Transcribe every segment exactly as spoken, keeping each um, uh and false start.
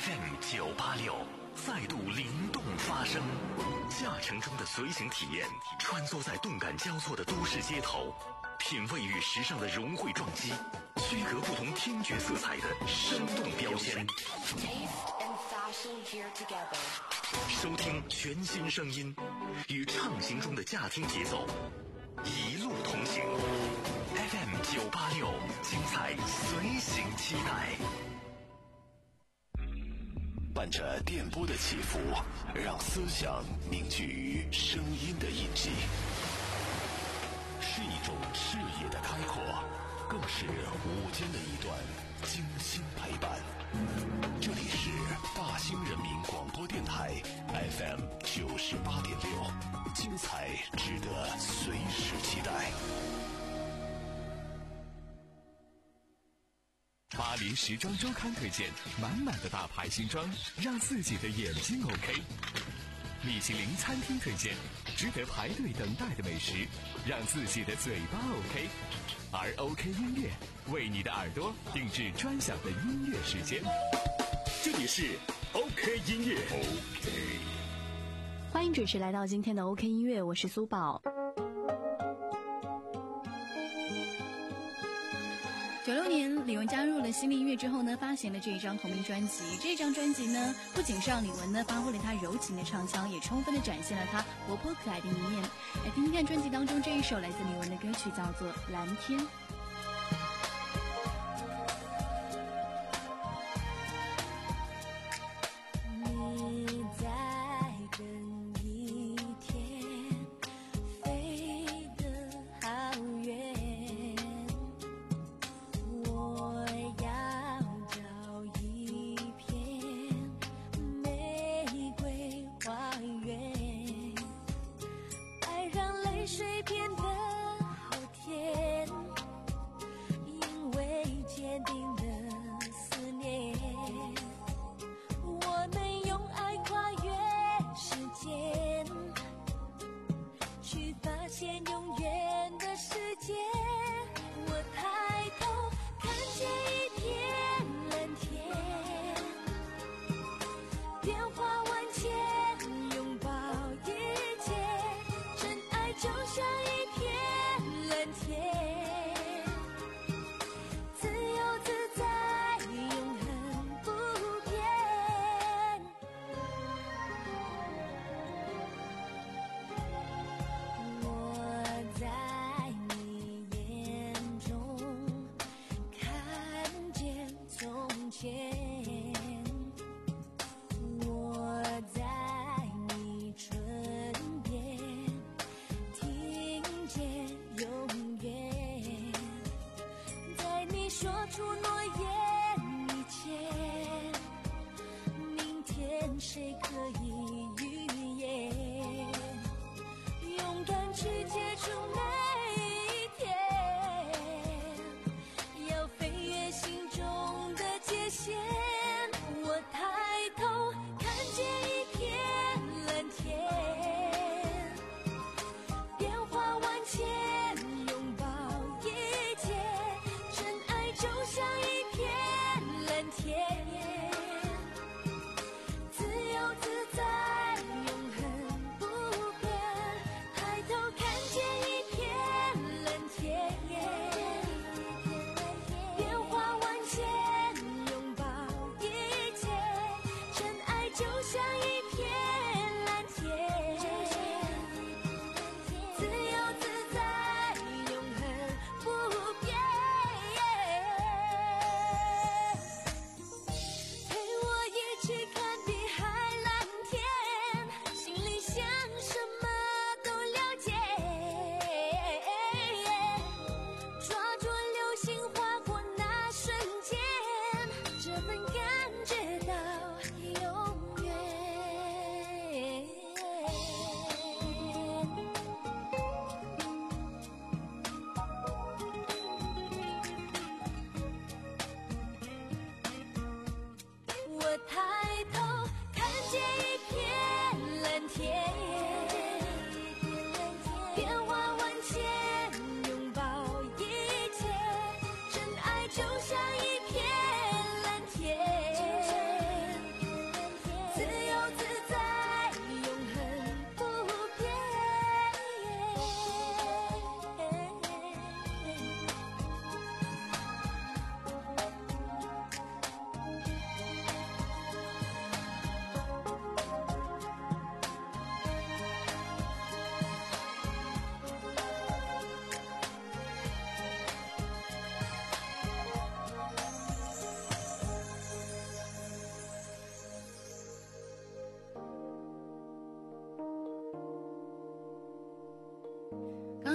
F M 九八六再度灵动发声，驾乘中的随行体验，穿梭在动感交错的都市街头，品味与时尚的融汇撞击，区隔不同听觉色彩的生动标签。收听全新声音，与畅行中的驾听节奏，一路同行。F M 九八六，精彩随行期待。伴着电波的起伏，让思想凝聚于声音的印记，是一种视野的开阔，更是午间的一段精心陪伴。这里是大兴人民广播电台 F M 九十八点六，精彩值得随时期待。 巴黎时装周刊推荐满满的大牌新装，让自己的眼睛 OK。米其林餐厅推荐值得排队等待的美食，让自己的嘴巴 OK。而 OK 音乐为你的耳朵定制专享的音乐时间。这里是 OK 音乐 OK， 欢迎准时来到今天的 OK 音乐，我是苏宝。九六年，李玟加入了新力音乐之后呢，发行了这一张同名专辑。这张专辑呢，不仅是让李玟呢发挥了她柔情的唱腔，也充分的展现了她活泼可爱的一面。来听听看专辑当中这一首来自李玟的歌曲，叫做《蓝天》。 就像一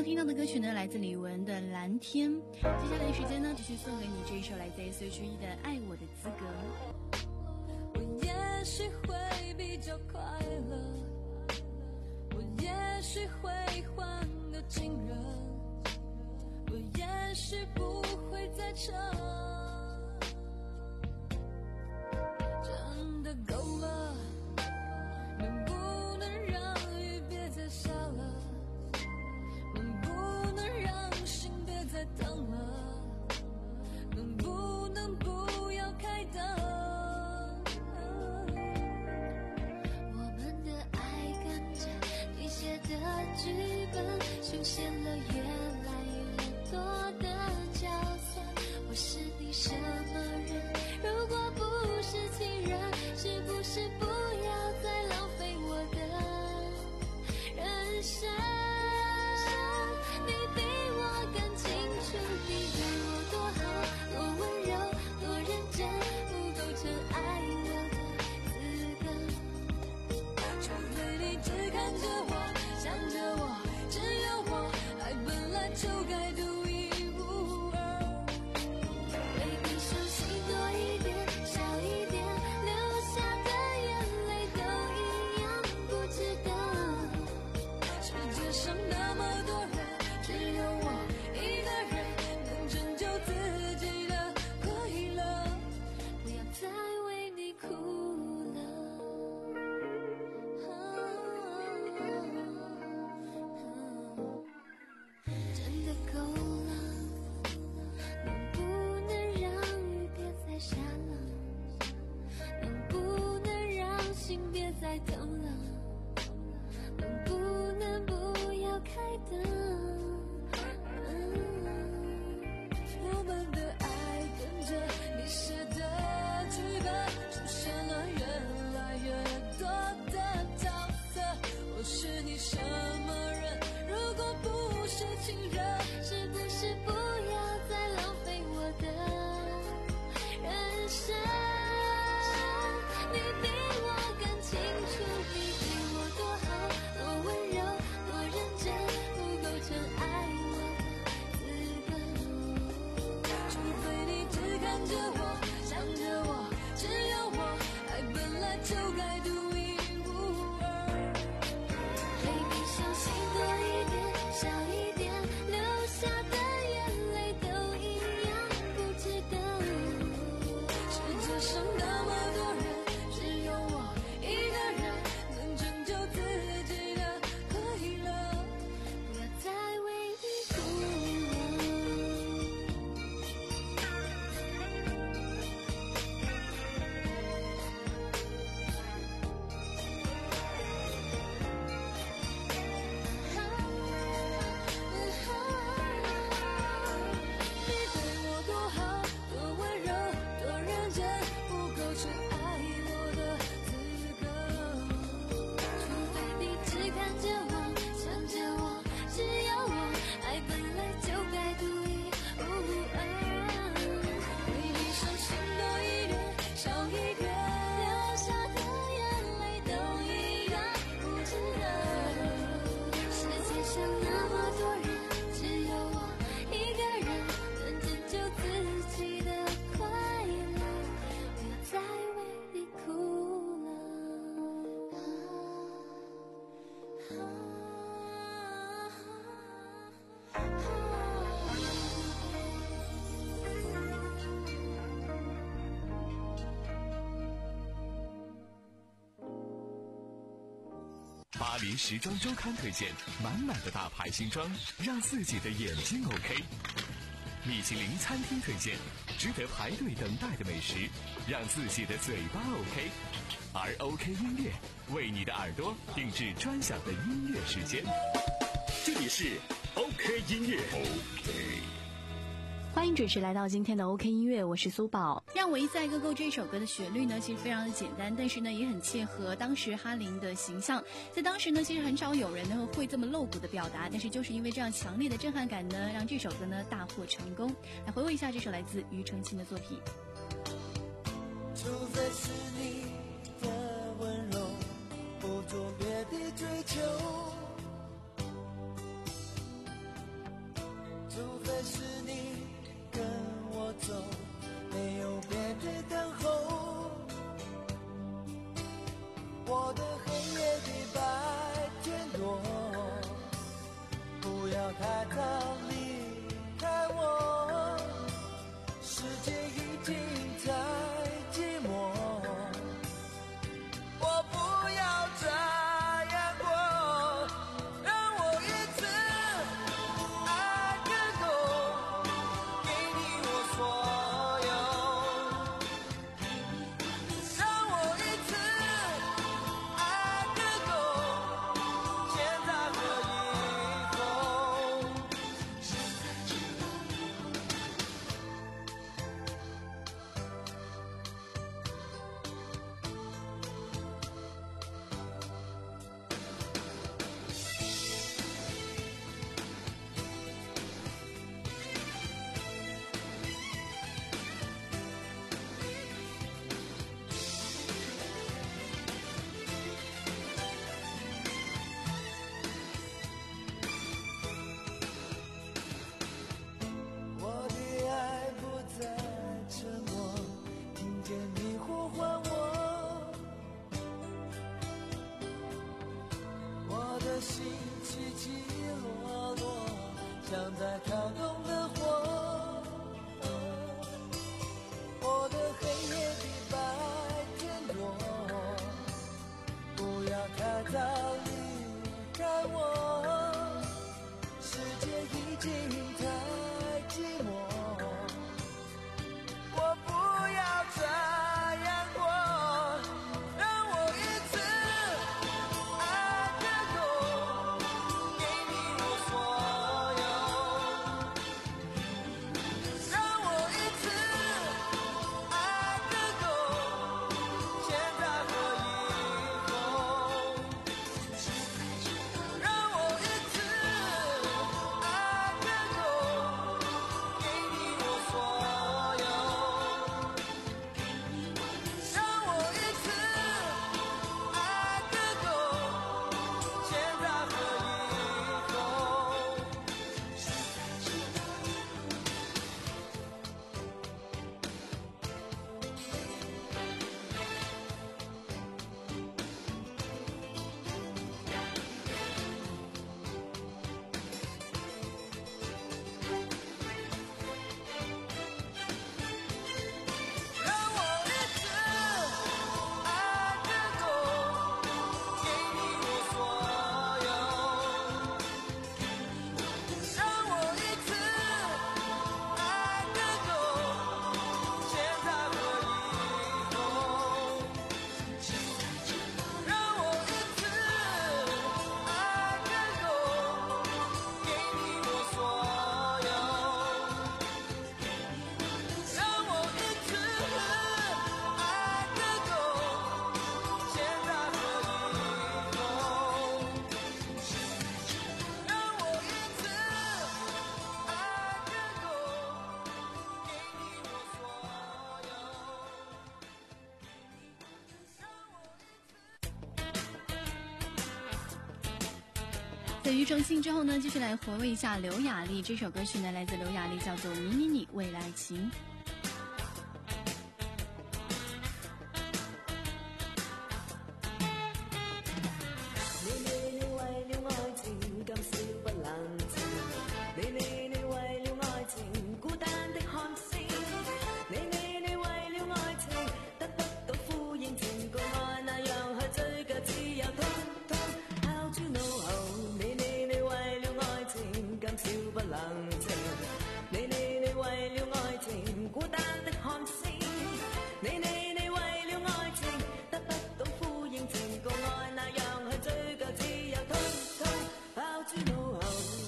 听到的歌曲呢，来自李玟的《蓝天》。接下来的时间呢，继续送给你这一首来自 S H E 的《爱我的资格》。 我也许会比较快乐，我也许会换个情人，我也许不会再撑，真的够了，能不能让雨别再下了，能不能让心别再等了，能不能不要开灯，剧本出现了越来越多的角色，我是你什么人？如果不是情人，是不是不要再浪费我的人生？你比我更清楚，你对我多好，多温柔，多认真，不构成爱我的资格。除非你只看着我，想着我，只有我，爱本来就该独一无二。Baby，相信多一点，少一点，流下的眼泪都一样不值得。世界上那么多人，只有我一个人能拯救自己的快乐，不要再为你哭了。真的够了，能不能让雨别再下了，能不能让心别再等了，能不能不要开灯，我们的爱跟着你写的剧本，出现了越来越多的角色，我是你什么人？如果不是情人，是不是不要再浪费我的人生？你比我更清楚，你对我多好，多温柔，多认真，不构成爱我的资格。除非你只看着我，想着我，只有我，爱本来就该独一无二。Baby，相信多一点，少一点，流下的眼泪都一样不值得。世界上那么多人，只有我一个人能拯救自己的快乐，不要再为你哭你对我多好，多温柔，多认真，不构成爱我的资格。除非你只看着我，想着我，只有我，爱本来就该独一无二。Baby，相信多一点，少一点，流下的眼泪都一样不值得。世界上那么多人，只有我一个人能拯救自己的快乐，不要再为你哭了。 巴黎时装周刊推荐满满的大牌新装，让自己的眼睛 OK。米其林餐厅推荐值得排队等待的美食，让自己的嘴巴 OK。而 OK 音乐为你的耳朵定制专享的音乐时间。 这里是 OK 音乐。OK。 欢迎准时来到今天的 OK 音乐，我是苏宝。让我一再个够这首歌的旋律呢，其实非常的简单，但是呢也很切合当时哈林的形象。在当时呢，其实很少有人呢会这么露骨的表达，但是就是因为这样强烈的震撼感呢，让这首歌呢大获成功。来回味一下这首来自庾澄庆的作品。 除非是你的温柔，不做别的追求， 呼唤我，我的心起起落落，像在跳动的火，我的黑夜比白天多，不要太早离开我，世界已经太寂寞，我不要这样过，让我一次爱个够，给你我所有，让我一次爱个够，现在和以后，让我一次爱个够，给你我所有，让我一次爱个够，现在和以后。让我一次爱个够，给你我所有，让我一次爱个够，现在和以后，让我一次爱个够，给你我所有，让我一次爱个够，现在和以后，让我一次爱个够，给你我所有， 在庾澄庆之后呢，继续来回味一下刘雅丽这首歌曲呢，来自刘雅丽，叫做《你你你为了爱情》。 你你你為了愛情今宵不冷靜，你你你為了愛情孤單的看星，你你你為了愛情得不到呼應，情共愛那樣去追究，只有通通拋諸腦後。你你你為了愛情今宵不冷靜，你你你為了愛情孤單的看星，你你你為了愛情得不到呼應，情共愛那樣去追究，只有通通拋諸腦後。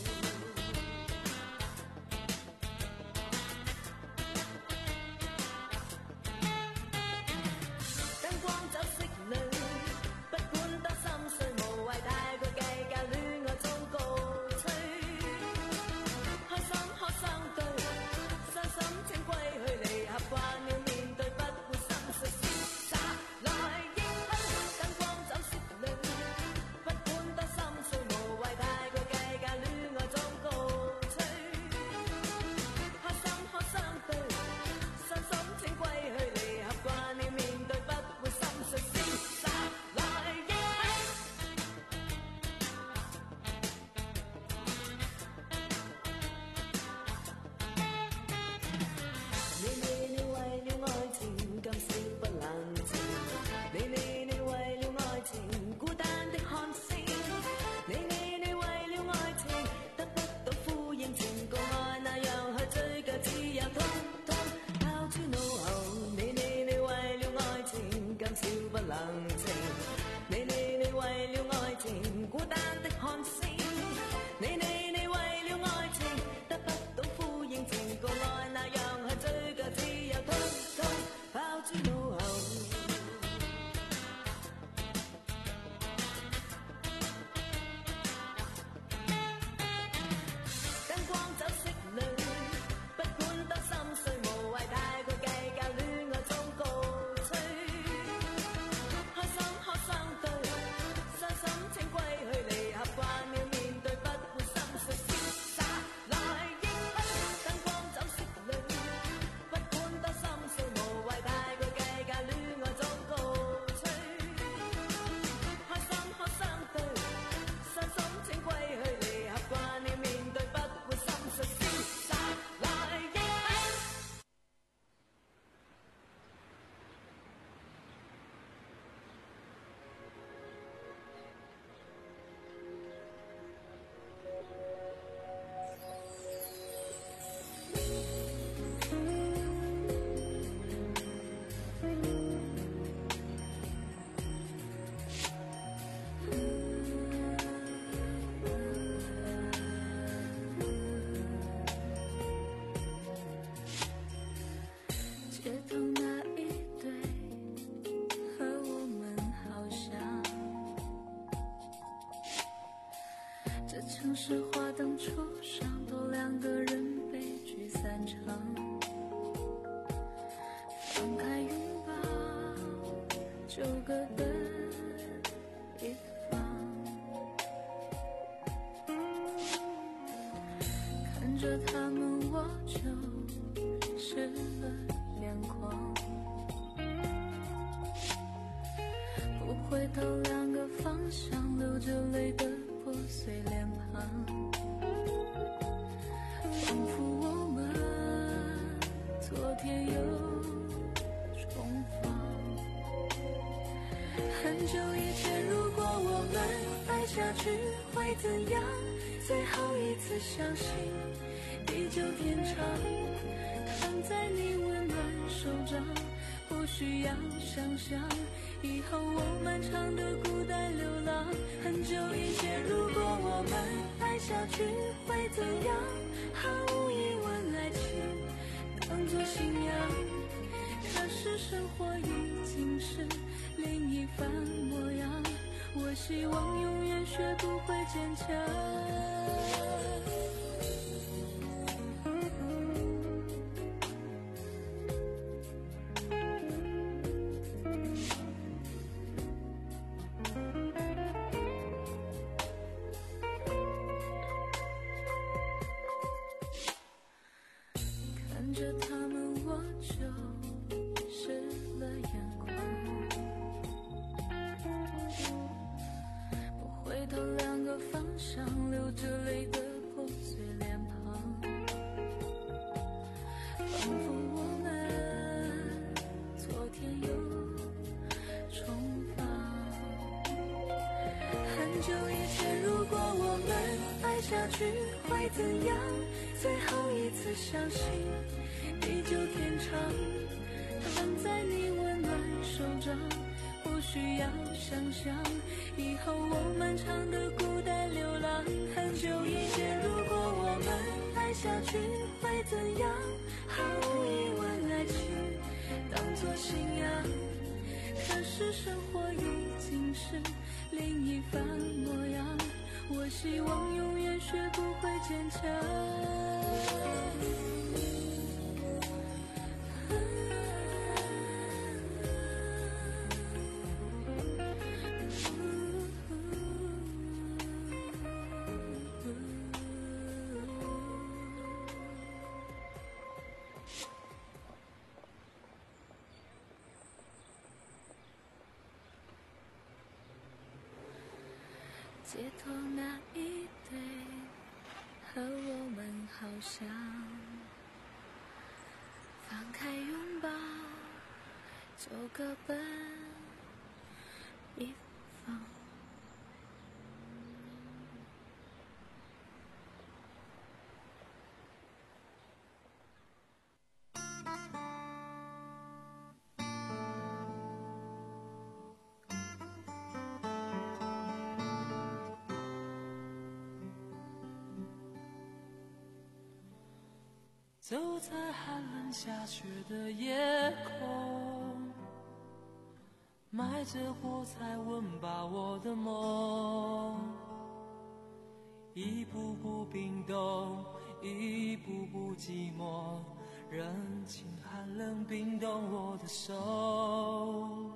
燈光走色裏，不管多心碎，無謂太過計較，戀愛中告吹。開心可相對，傷心請歸去，離合慣了面對，不會心碎，瀟灑來應對。燈光走色裏，不管多心碎，無謂太過計較，戀愛中告吹。開心可相對，傷心請歸去，離合慣了面對，不會心碎，瀟灑來應對。你你你為了愛情今宵不冷靜，你你你為了愛情孤單的看星，你你你為了愛情得不到呼應，情共愛那樣去追究，只有通通拋諸腦後。你你你為了愛情今宵不冷靜，你你你為了愛情孤單的看星，你你你為了愛情得不到呼應，情共愛那樣去追究，只有通通拋諸腦後。燈光走色裏，不管多心碎，無謂太過計較，戀愛中告吹。開城市花灯初上，多两个人悲剧散场。放开拥抱，就各奔一方。看着他们，我就湿了眼眶。不回头，两个方向，流着泪的破碎脸庞，仿佛我们昨天又重逢。很久以前，如果我们爱下去会怎样？最后一次相信地久天长，躺在你温暖手掌，不需要想象以后我漫长的孤单流浪。很久以前，如果我们爱下去会怎样？毫无疑问，爱情当作信仰，可是生活已经是另一番模样。我希望永远学不会坚强。看着他们，我就湿了眼眶。不回头，两个方向，流着泪的破碎脸庞，仿佛我们昨天又重逢。很久以前，如果我们爱下去会怎样？最后一次相信地久天长，躺在你温暖手掌，不需要想象以后我漫长的孤单流浪。很久以前，如果我们爱下去会怎样？毫无疑问，爱情当作信仰，可是生活已经是另一番模样。我希望永远学不会坚强。街头那一对和我们好像，放开拥抱，就各奔一方。 走在寒冷下雪的夜空，埋着火柴温饱我的梦，一步步冰冻，一步步寂寞，任情寒冷冰冻我的手。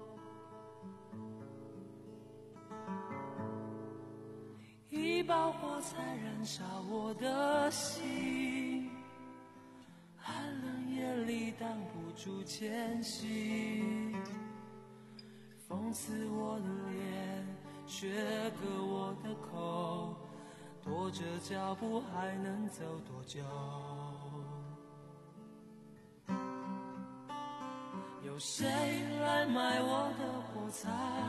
一把火柴燃烧我的心，寒冷夜里挡不住前行，风刺我的脸，雪割我的口，跺着脚步还能走多久？有谁来买我的火柴？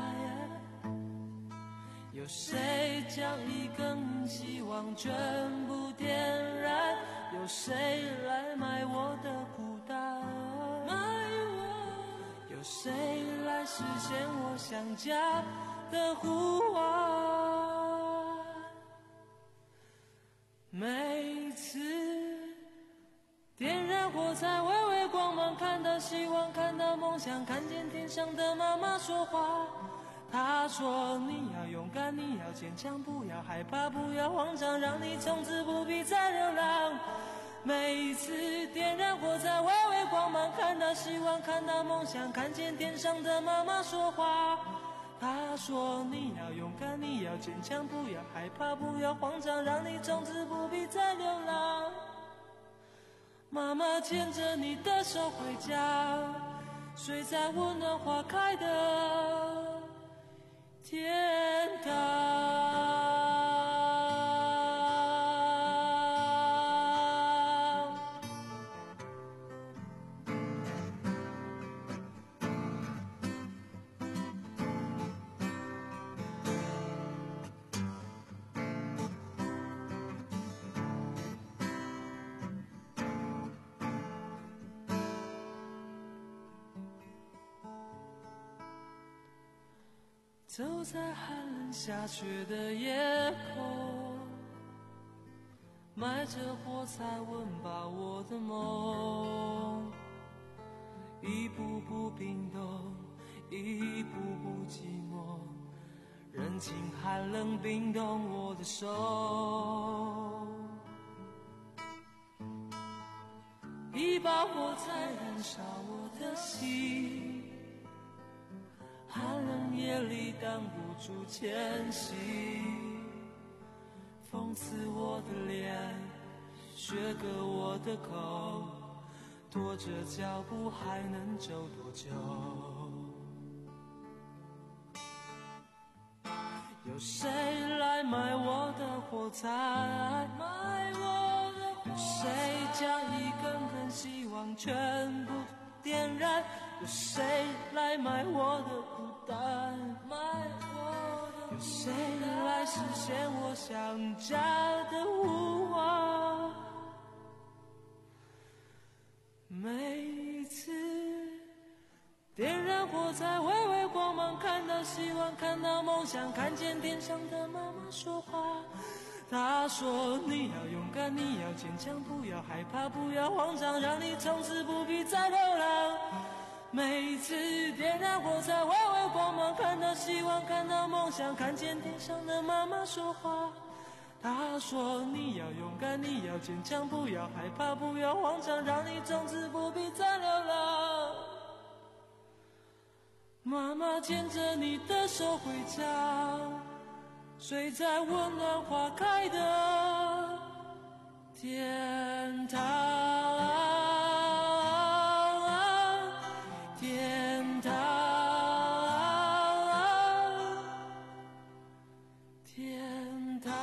有谁将一根希望全部点燃？有谁来买我的孤单？买我？有谁来实现我想家的呼唤？每次点燃火柴，微微光芒，看到希望，看到梦想，看见天上的妈妈说话。 他说你要勇敢，你要坚强，不要害怕，不要慌张，让你从此不必再流浪。每一次点燃火柴，微微光芒，看到希望，看到梦想，看见天上的妈妈说话。他说你要勇敢，你要坚强，不要害怕，不要慌张，让你从此不必再流浪。妈妈牵着你的手回家，睡在温暖花开的天堂。走在寒冷下雪的夜空，埋着火柴温饱我的梦，一步步冰冻，一步步寂寞，人情寒冷冰冻我的手，一把火柴燃烧我的心，寒冷夜里挡不住前行，风刺我的脸，雪割我的口，拖着脚步还能走多久？有谁来买我的火柴？买我的火柴。有谁将一根根希望全部点燃？有谁来买我的孤单？买我的有谁来实现我想家的呼唤？每一次点燃火柴，微微光芒，看到希望，看到梦想，看见天上的妈妈说话。她说你要勇敢，你要坚强，不要害怕，不要慌张，让你从此不必再流浪。每一次点燃火柴，微微光芒，看到希望，看到梦想，看见天上的妈妈说话。她说你要勇敢，你要坚强，不要害怕，不要慌张，让你从此不必再流浪。妈妈牵着你的手回家，睡在温暖花开的天堂。天堂，天堂。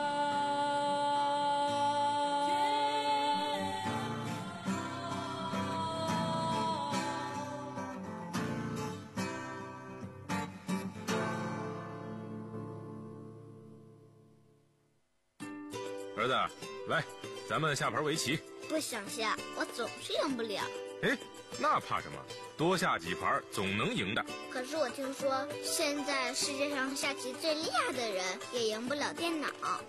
儿子，来，咱们下盘围棋。 不想下，我总是赢不了。 哎，那怕什么？多下几盘总能赢的。 可是我听说，现在世界上下棋最厉害的人也赢不了电脑。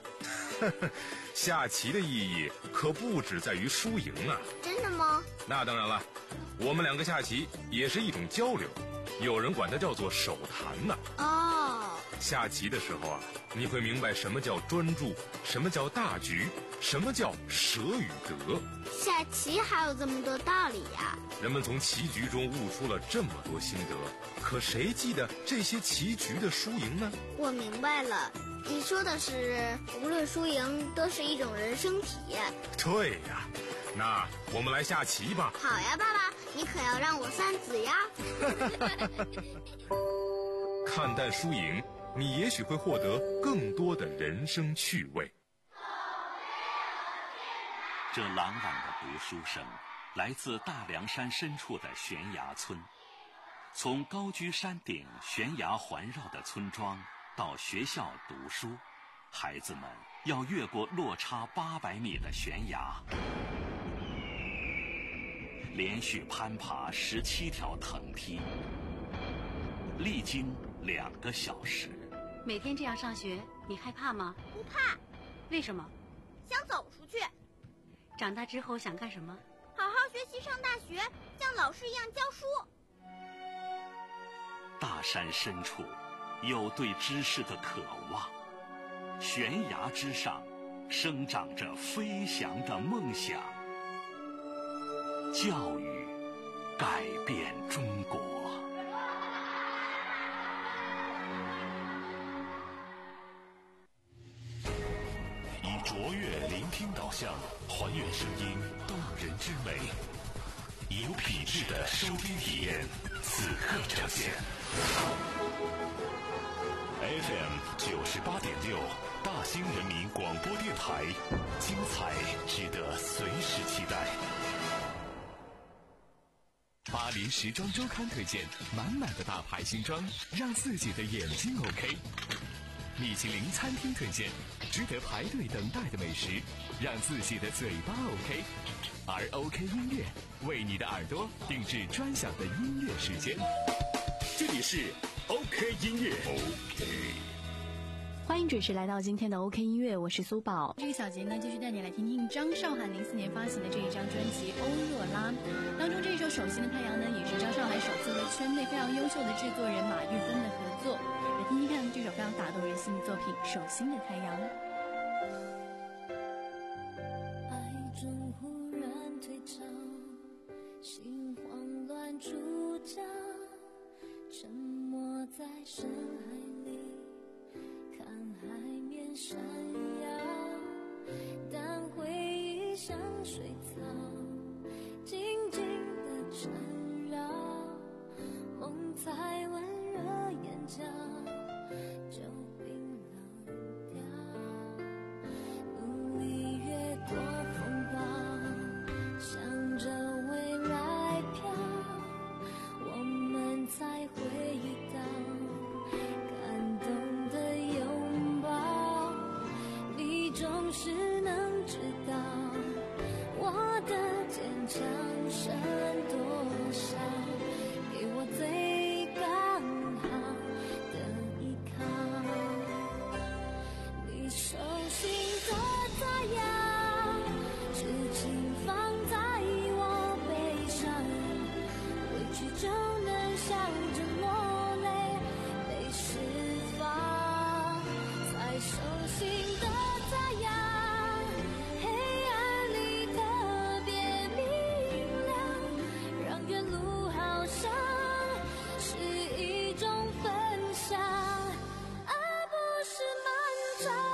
下棋的意义可不只在于输赢啊！ 真的吗？ 那当然了，我们两个下棋也是一种交流，有人管它叫做手谈呢。 哦， 下棋的时候啊，你会明白什么叫专注，什么叫大局，什么叫舍与得。 下棋还有这么多道理呀！ 人们从棋局中悟出了这么多心得，可谁记得这些棋局的输赢呢？ 我明白了，你说的是无论输赢都是一种人生体验。 对呀，那我们来下棋吧。 好呀，爸爸，你可要让我三子呀。 看淡输赢，你也许会获得更多的人生趣味。 这朗朗的读书声来自大凉山深处的悬崖村，从高居山顶、悬崖环绕的村庄到学校读书，孩子们要越过落差八百米的悬崖，连续攀爬十七条藤梯，历经两个小时。 每天这样上学，你害怕吗？ 不怕。 为什么？ 想走出去。 长大之后想干什么？ 好好学习，上大学，像老师一样教书。 大山深处， 有对知识的渴望。悬崖之上生长着飞翔的梦想。教育改变中国。 以卓越聆听导向，还原声音动人之美，以有品质的收听体验，此刻呈现。F M 九十八点六，大兴人民广播电台，精彩值得随时期待。 巴黎时装周刊推荐，满满的大牌新装，让自己的眼睛 OK。米其林餐厅推荐，值得排队等待的美食，让自己的嘴巴 OK。而 OK 音乐为你的耳朵定制专享的音乐时间。这里是 OK 音乐 OK。 欢迎准时来到今天的 OK 音乐，我是苏宝。这个小节呢，继续带你来听听张韶涵零四年发行的这一张专辑《欧若拉》当中这一首《手心的太阳》呢，也是张韶涵首次和圈内非常优秀的制作人马玉芬的合作。来听听看这首非常打动人心的作品《手心的太阳》。 爱中忽然退潮，心慌乱出脚，沉没在深海里，看海面闪耀，但回忆像水草，静静地缠绕，梦才温热眼角，就冰冷掉。努力越过风暴，向着未来飘，我们才会遇到感动的拥抱。你总是能知道我的坚强剩多少，给我最刚好的依靠。你手心的太阳，痴情放在我背上，委屈就能笑着落泪，被释放。在手心的太阳，黑暗里特别明亮，让原路好像是一种分享，而不是漫长。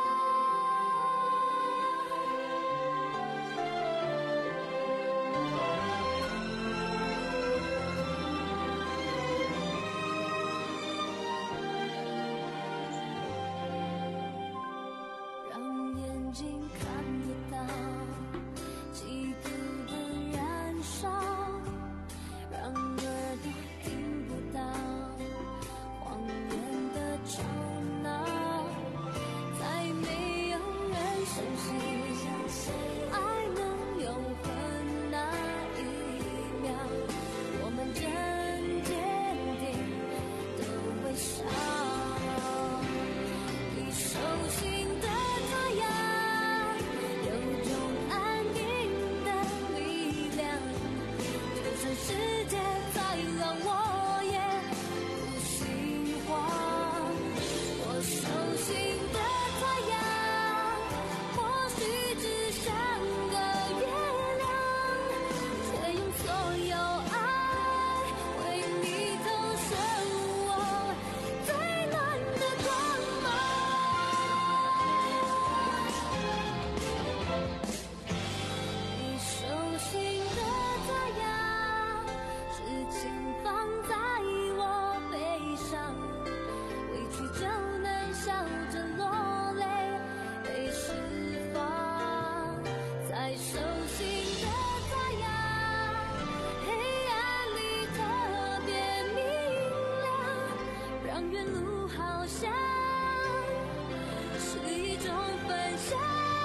让眼睛看不到嫉妒的燃烧，让耳朵听不到谎言的吵闹，再没有人相信爱能永恒那一秒，我们真坚定的微笑。你手心的太阳，有种安定的力量，就算世界再乱，我也不心慌。我手心的太阳，或许只像个月亮，却用所有爱为你投射我最暖的光芒。你手心的太阳，痴情放在我背上，委屈就能笑着落泪，被释放。在手心的太阳，黑暗里特别明亮，让原路好像是一种分享。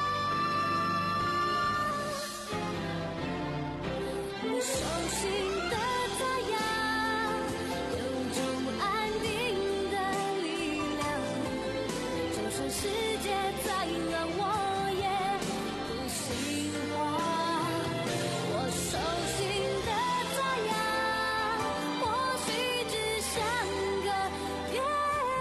你手心的太阳，有种安定的力量，就算世界再乱，我也不心慌。我手心的太阳，或许只像个月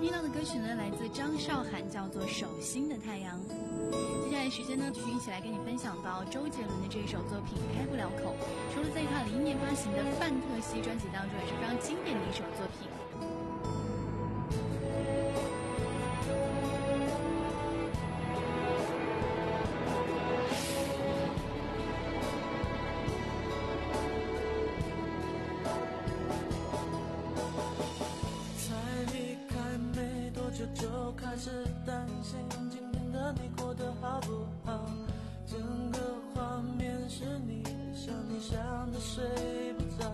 听到的歌曲呢，来自张韶涵，叫做《手心的太阳》。接下来时间呢，继续一起来跟你分享到周杰伦的这首作品《开不了口》，除了在他零一年发行的《范特西》专辑当中，也是非常经典的一首作品。 就开始担心今天的你过得好不好，整个画面是你想你想的睡不着，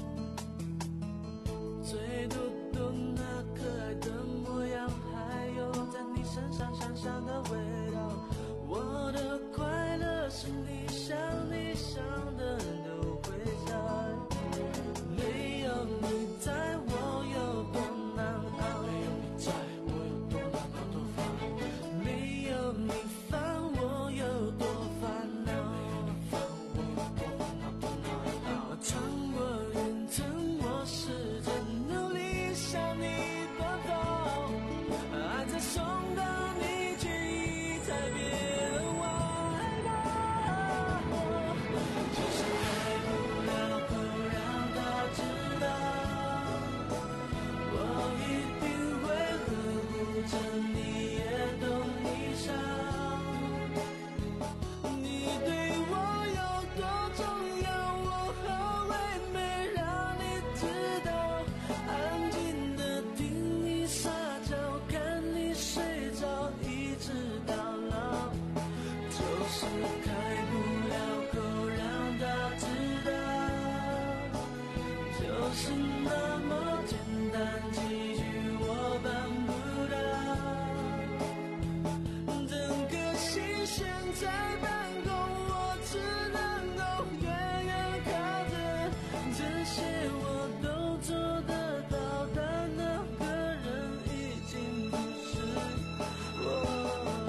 最嘟嘟那可爱的模样，还有在你身上香香的味道，我的快乐是你想你想的都会在，没有你在我有多难熬，没有你在你烦我有多烦恼，穿过云层，我试着努力向你奔跑，爱在送到你去才别忘我，就是开不了口让他知道，我一定会呵护着你，也懂你伤。是那么简单，几句我办不到，整个心悬在半空，我只能够远远靠着，这些我都做得到，但那个人已经不是我。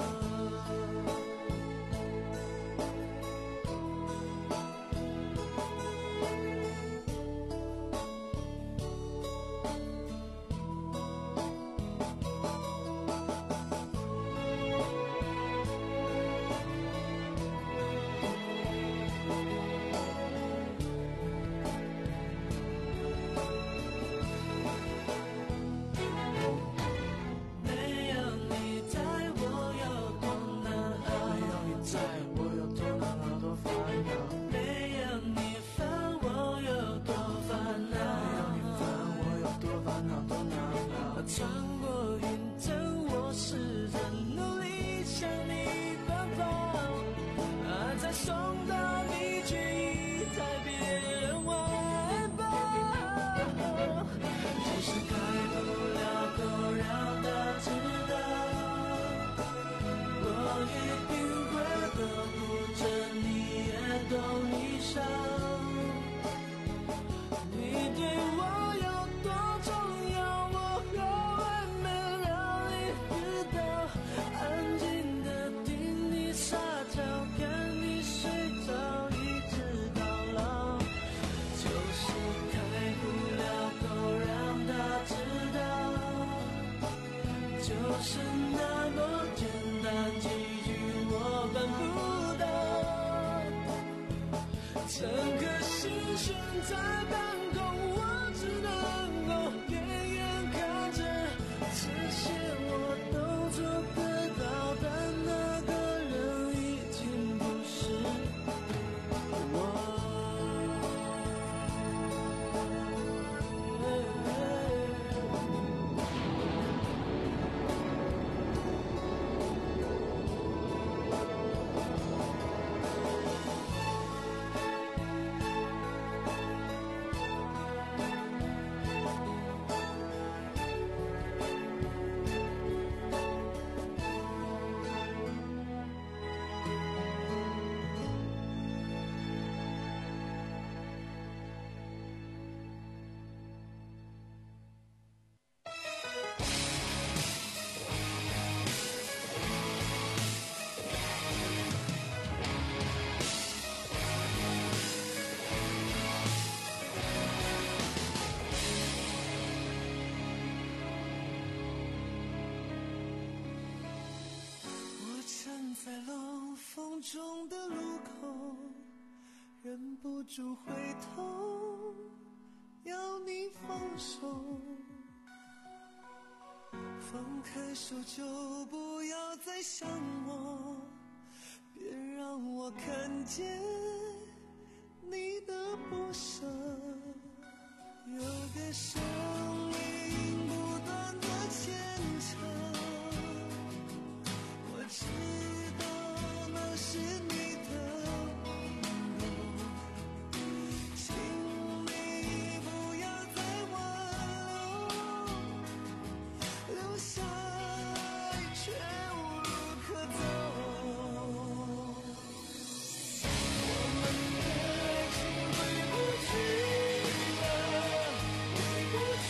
穿过云层，我试着努力向你奔跑，爱在送到你去才别忘吧，就是开不了口让他知道，我一定会呵护着你，也懂你伤，你对我有多重要，我何为没让你知道。 在冷风中的路口，忍不住回头，要你放手。放开手就不要再想我，别让我看见你的不舍。有个声音不断的牵扯，我知道那是你的温柔，请你不要再挽留，留下爱却无路可走。我们的爱情回不去了，回不去。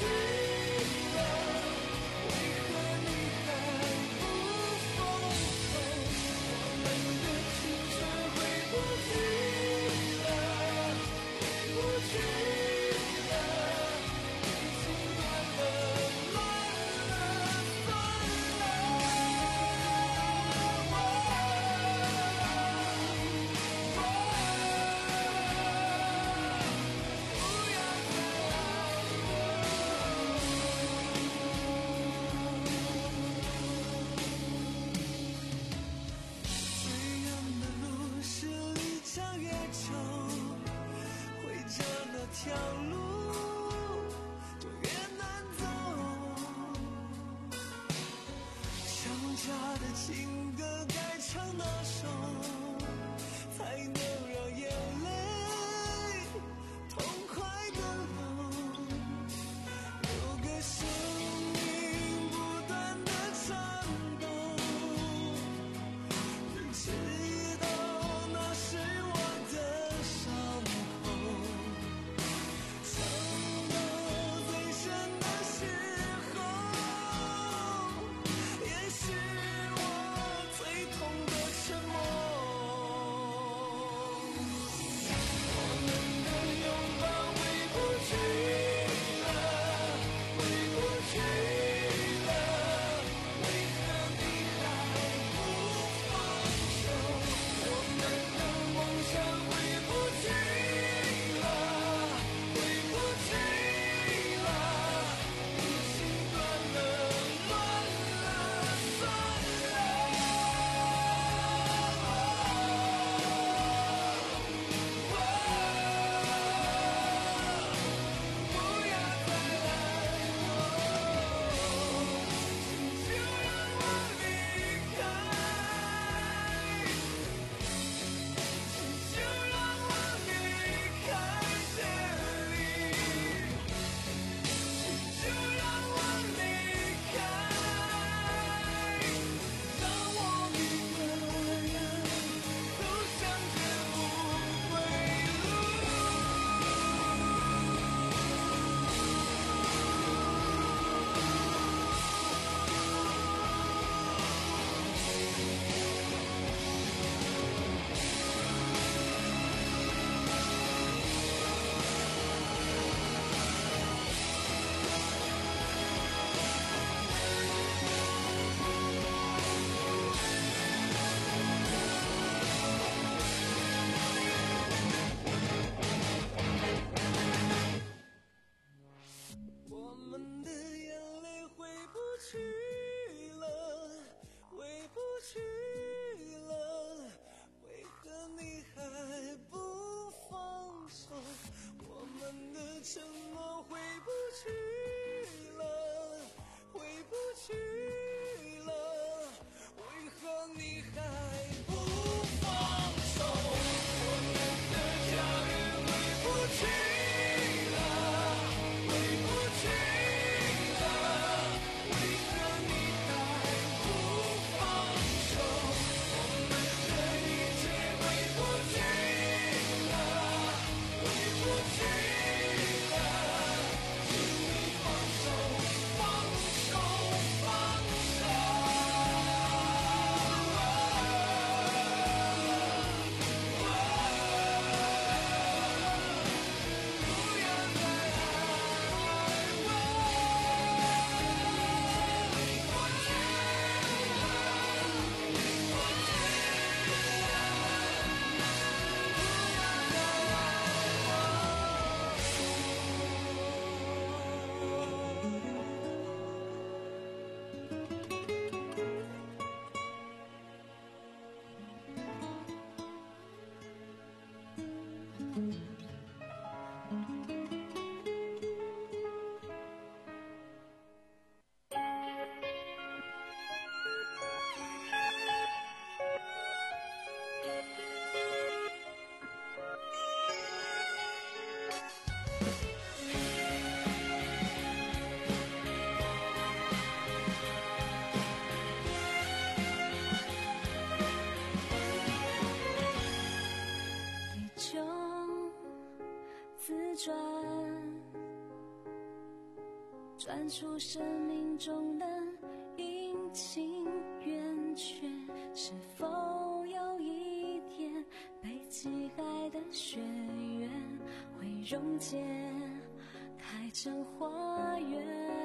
转出生命中的阴晴圆缺，是否有一天被击败的雪原会溶解开成花园？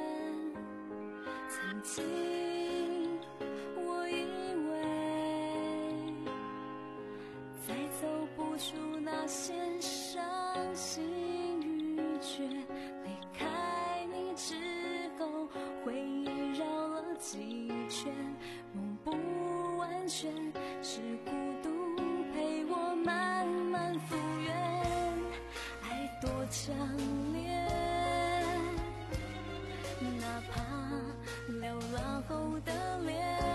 曾经我以为再走不出那些伤心欲绝，离开你之后回忆绕了几圈，梦不完全是孤独陪我慢慢复原。爱多强烈，哪怕流浪后的脸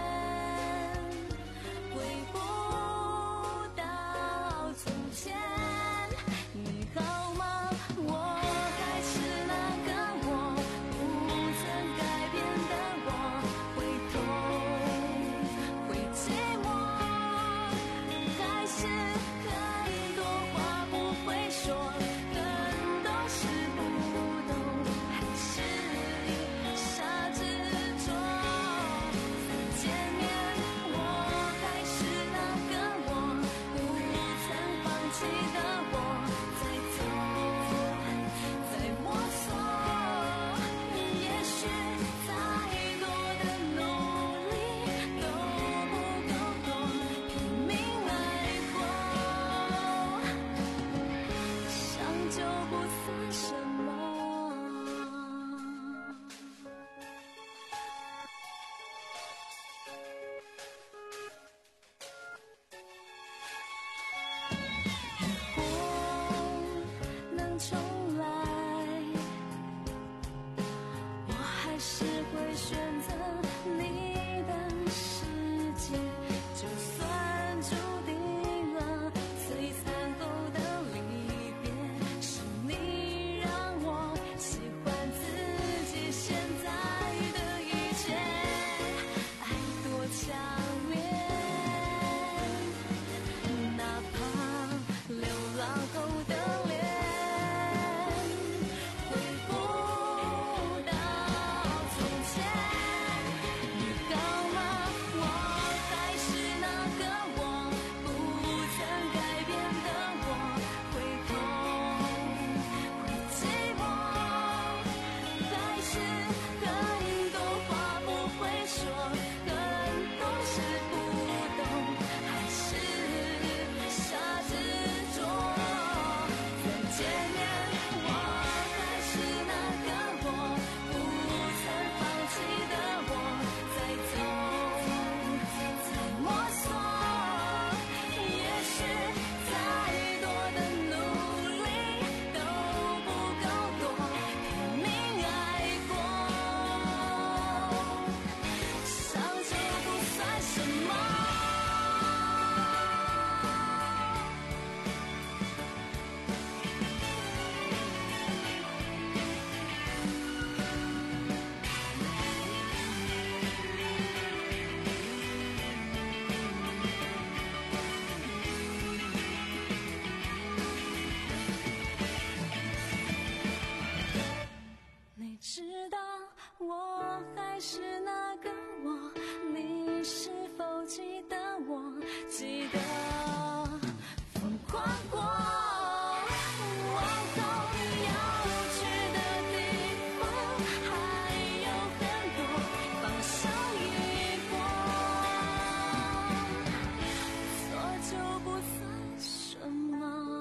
回不到从前。你好吗？我还是那个我，不曾改变的我，会痛会寂寞，还是很多话不会说，很多事不懂，还是一傻执着。再见面，我还是那个我，不曾放弃的我，在走，在摸索。也许再多的努力都不够多，拼命爱过，伤就不算什么。如果能重来，我还是会选择你的世界，就算注定了最残酷的离别，是你让我喜欢自己现在的一切。爱多强烈，哪怕流浪后的脸回不到从前。你好吗？我还是那个我，不曾改变的我，会痛会寂寞，还是很多话不会说，很多事不懂，还是傻执着。再见面，我还是那个我，不曾放弃的我，在走，在摸索。也许再多的努力都不够多，拼命爱过，伤就不算什么。你知道我还是那个我，你是否记得我？记得疯狂过，往后要去的地方还有很多，放手一搏，错就不算什么。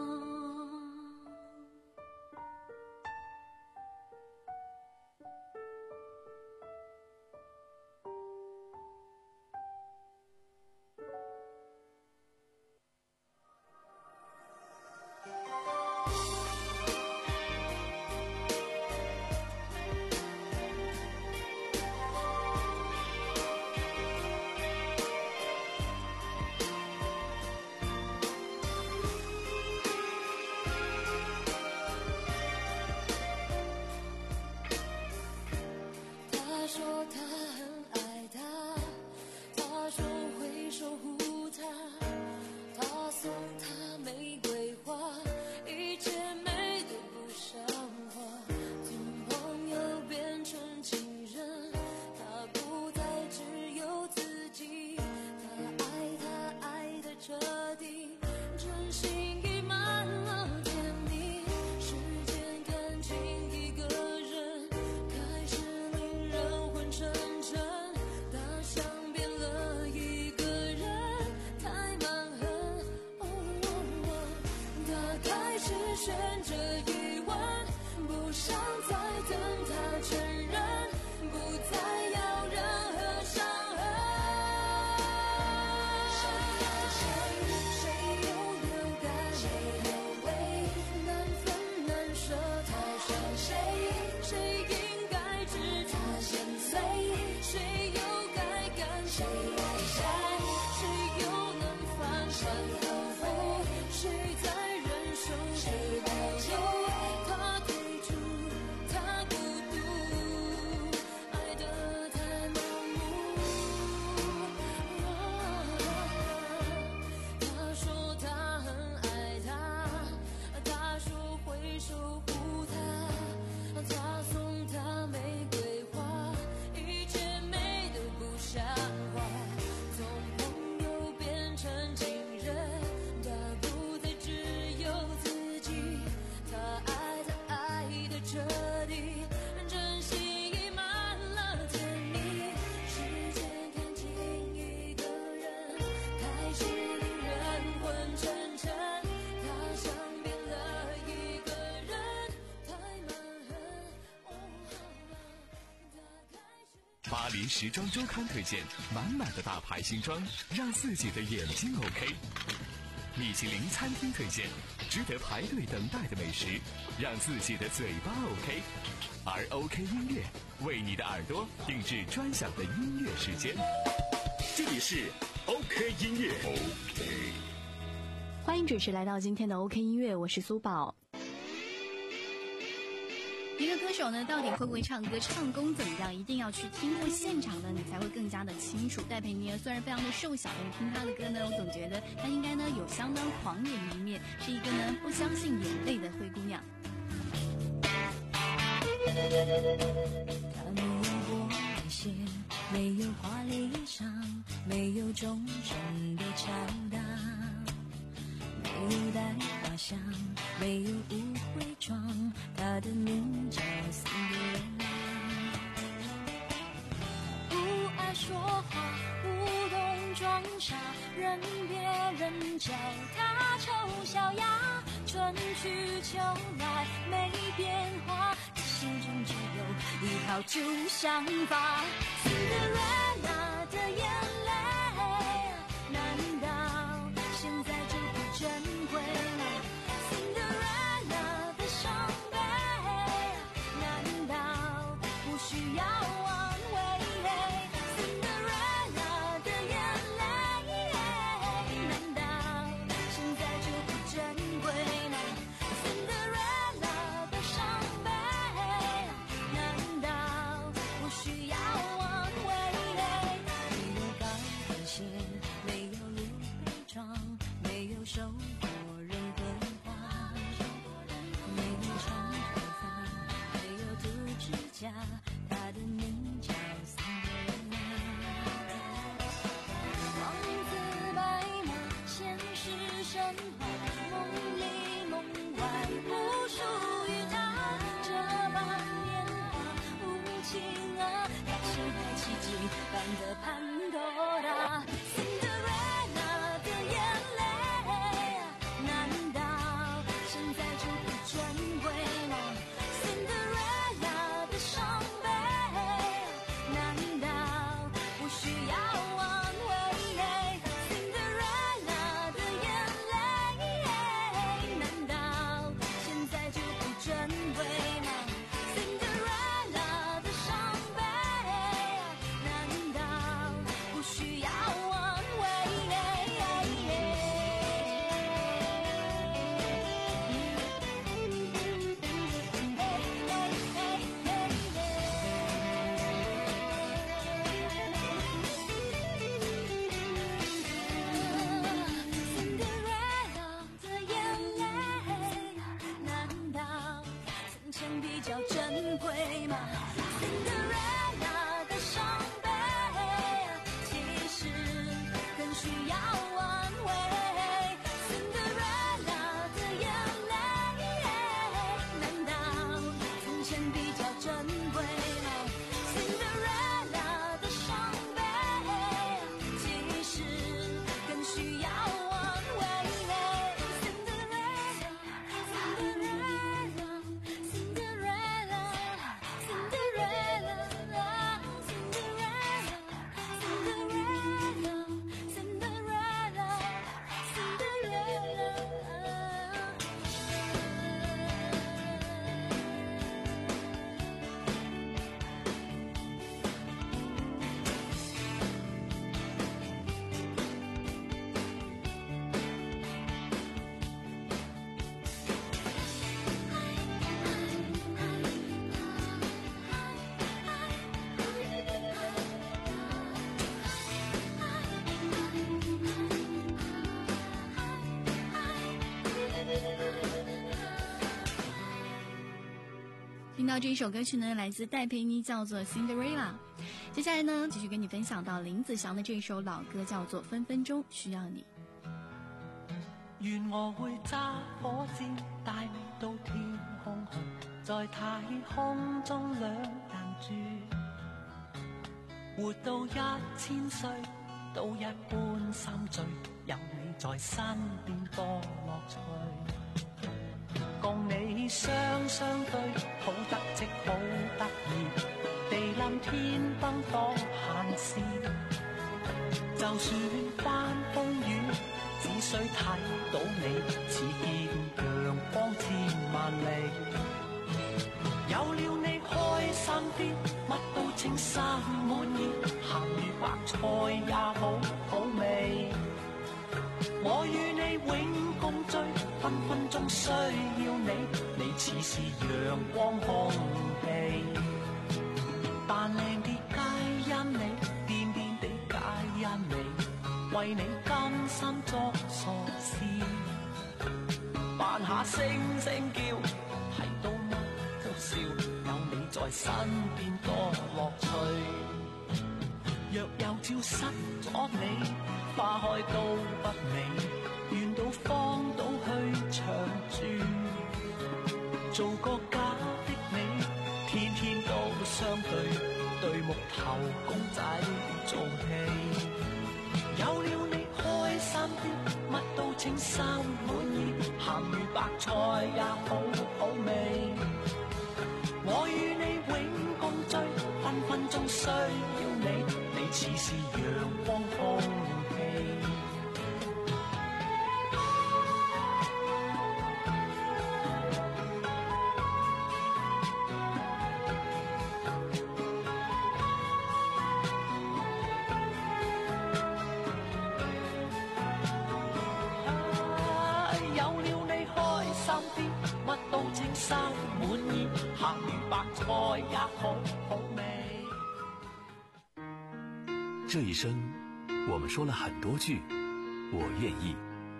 他说他很爱她，他说会守护她，他送她玫瑰花，一切美得不像话，从朋友变成巴黎时装周刊推荐，满满的大牌新装，让自己的眼睛 OK。米其林餐厅推荐，值得排队等待的美食，让自己的嘴巴 OK。而 OK 音乐为你的耳朵定制专享的音乐时间。 这里是 OK 音乐。OK。 欢迎准时来到今天的 OK 音乐，我是苏宝。一个歌手呢，到底会不会唱歌，唱功怎么样，一定要去听过现场的，你才会更加的清楚。戴佩妮虽然非常的瘦小，但是听她的歌呢，我总觉得她应该呢有相当狂野的一面，是一个呢不相信眼泪的灰姑娘。 她没有过一些，没有华丽衣裳，没有重重的敲打，没有带花香，没有误会妆，她的名叫辛德瑞拉。不爱说话，不懂装傻，任别人叫她丑小鸭。春去秋来没变化，心中只有一套旧想法。辛德瑞拉的眼泪，难道现在就不珍贵了？辛德瑞拉的伤悲，难道不需要挽回？辛德瑞拉的眼泪，难道现在就不珍贵了？辛德瑞拉的伤悲，难道不需要挽回？没有高跟鞋，没有路被撞，没有受过任何花，没有长头发，没有涂指甲，她的名叫辛德瑞拉。王子白马，现实生活，梦里梦外不属于他。这般年华无情啊，她陷害奇迹般的潘多拉。辛德瑞拉的眼泪，难道现在就不珍贵了？辛德瑞拉的伤悲，难道不需要挽回？辛德瑞拉的眼泪，难道现在就不珍贵吗？辛德瑞拉的伤悲，难道不需要挽回？辛德瑞拉的眼泪，难道从前比较珍贵吗？辛德瑞拉的伤悲，其实更需要挽回。辛德瑞拉的眼泪，难道从前比较珍贵吗？辛德瑞拉的伤悲，其实更需要挽回。Cinderella, Cinderella, Cinderella, Cinderella, Cinderella, Cinderella, Cinderella, Cinderella。 听到这一首歌曲呢，来自戴佩妮，叫做 Cinderella。接下来呢，继续跟你分享到林子祥的这首老歌，叫做分分钟需要你。 願我會揸火箭帶你到天空去，在太空中兩人住，活到一千歲都一般心醉，有你在身邊多樂趣。共你雙雙對，好得戚好得意，地拉任天燈當閒事，就算翻風雨，只需睇到你，似見陽光千萬里。有了你開心啲，乜都稱心滿意，鹹魚白菜也好好味。我與你永共聚，分分鐘需要你，你似是陽光空氣。扮靚啲皆因你，癲癲地皆因你，為你甘心作傻事，扮下聲聲叫，睇到乜都笑，有你在身邊多樂趣。若有朝失咗你，花開都不美，願到荒島去長住，做個假的你，天天都相對，對木頭公仔做戲。有了你開心啲，乜都稱心滿意，鹹魚白菜也好好味。我與你永共聚，分分鐘需要你，你似是陽光空氣。有了你開心啲，乜都稱心滿意，鹹魚白菜也好好味。 这一生，我们说了很多句“我愿意”。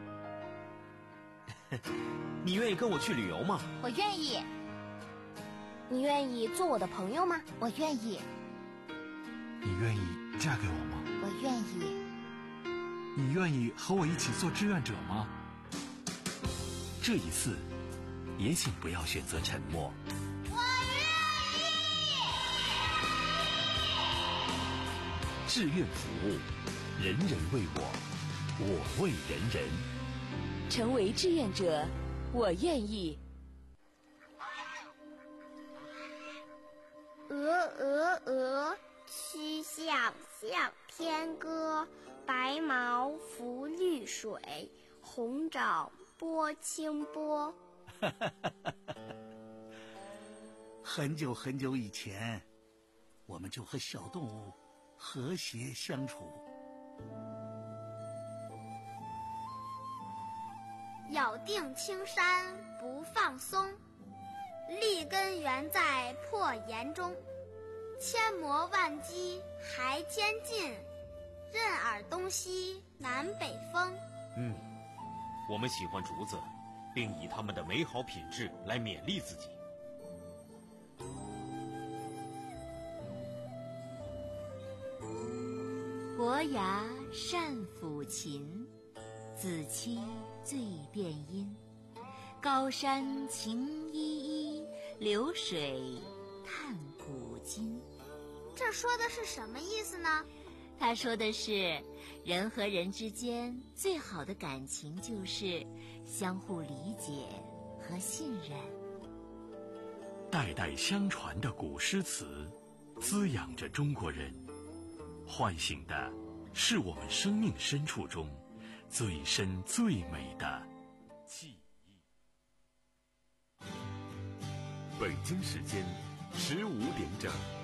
你愿意跟我去旅游吗？ 我愿意。 你愿意做我的朋友吗？ 我愿意。 你愿意嫁给我吗？ 我愿意。 你愿意和我一起做志愿者吗？ 这一次，也请不要选择沉默。 我愿意。 志愿服务，人人为我，我为人人。 成为志愿者，我愿意。 鹅鹅鹅，曲项向天歌。白毛浮绿水，红掌拨清波。 很久很久以前，我们就和小动物和谐相处。 咬定青山不放松，立根原在破岩中。千磨万击还坚劲，任尔东西南北风。 嗯，我们喜欢竹子，并以它们的美好品质来勉励自己。 伯牙善抚琴，子期醉殿音。高山晴依依，流水叹古今。 这说的是什么意思呢？ 他说的是，人和人之间最好的感情就是相互理解和信任。 代代相传的古诗词，滋养着中国人，唤醒的是我们生命深处中最深最美的记忆。 北京时间十五点整。